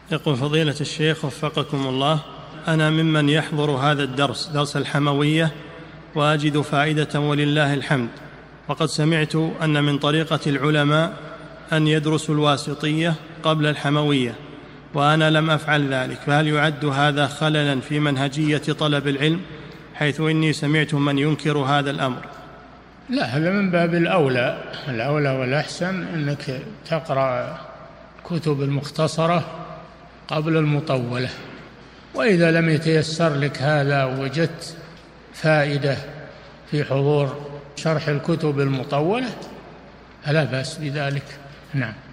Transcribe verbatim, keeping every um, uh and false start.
يقول فضيلة الشيخ وفقكم الله، أنا ممن يحضر هذا الدرس، درس الحموية، وأجد فائدة ولله الحمد، وقد سمعت أن من طريقة العلماء أن يدرسوا الواسطية قبل الحموية، وأنا لم أفعل ذلك، فهل يعد هذا خللا في منهجية طلب العلم، حيث إني سمعت من ينكر هذا الأمر؟ لا، هذا من باب الأولى، الأولى والأحسن أنك تقرأ كتب المختصرة قبل المطولة، وإذا لم يتيسر لك هذا وجدت فائدة في حضور شرح الكتب المطولة فلا بأس بذلك. نعم.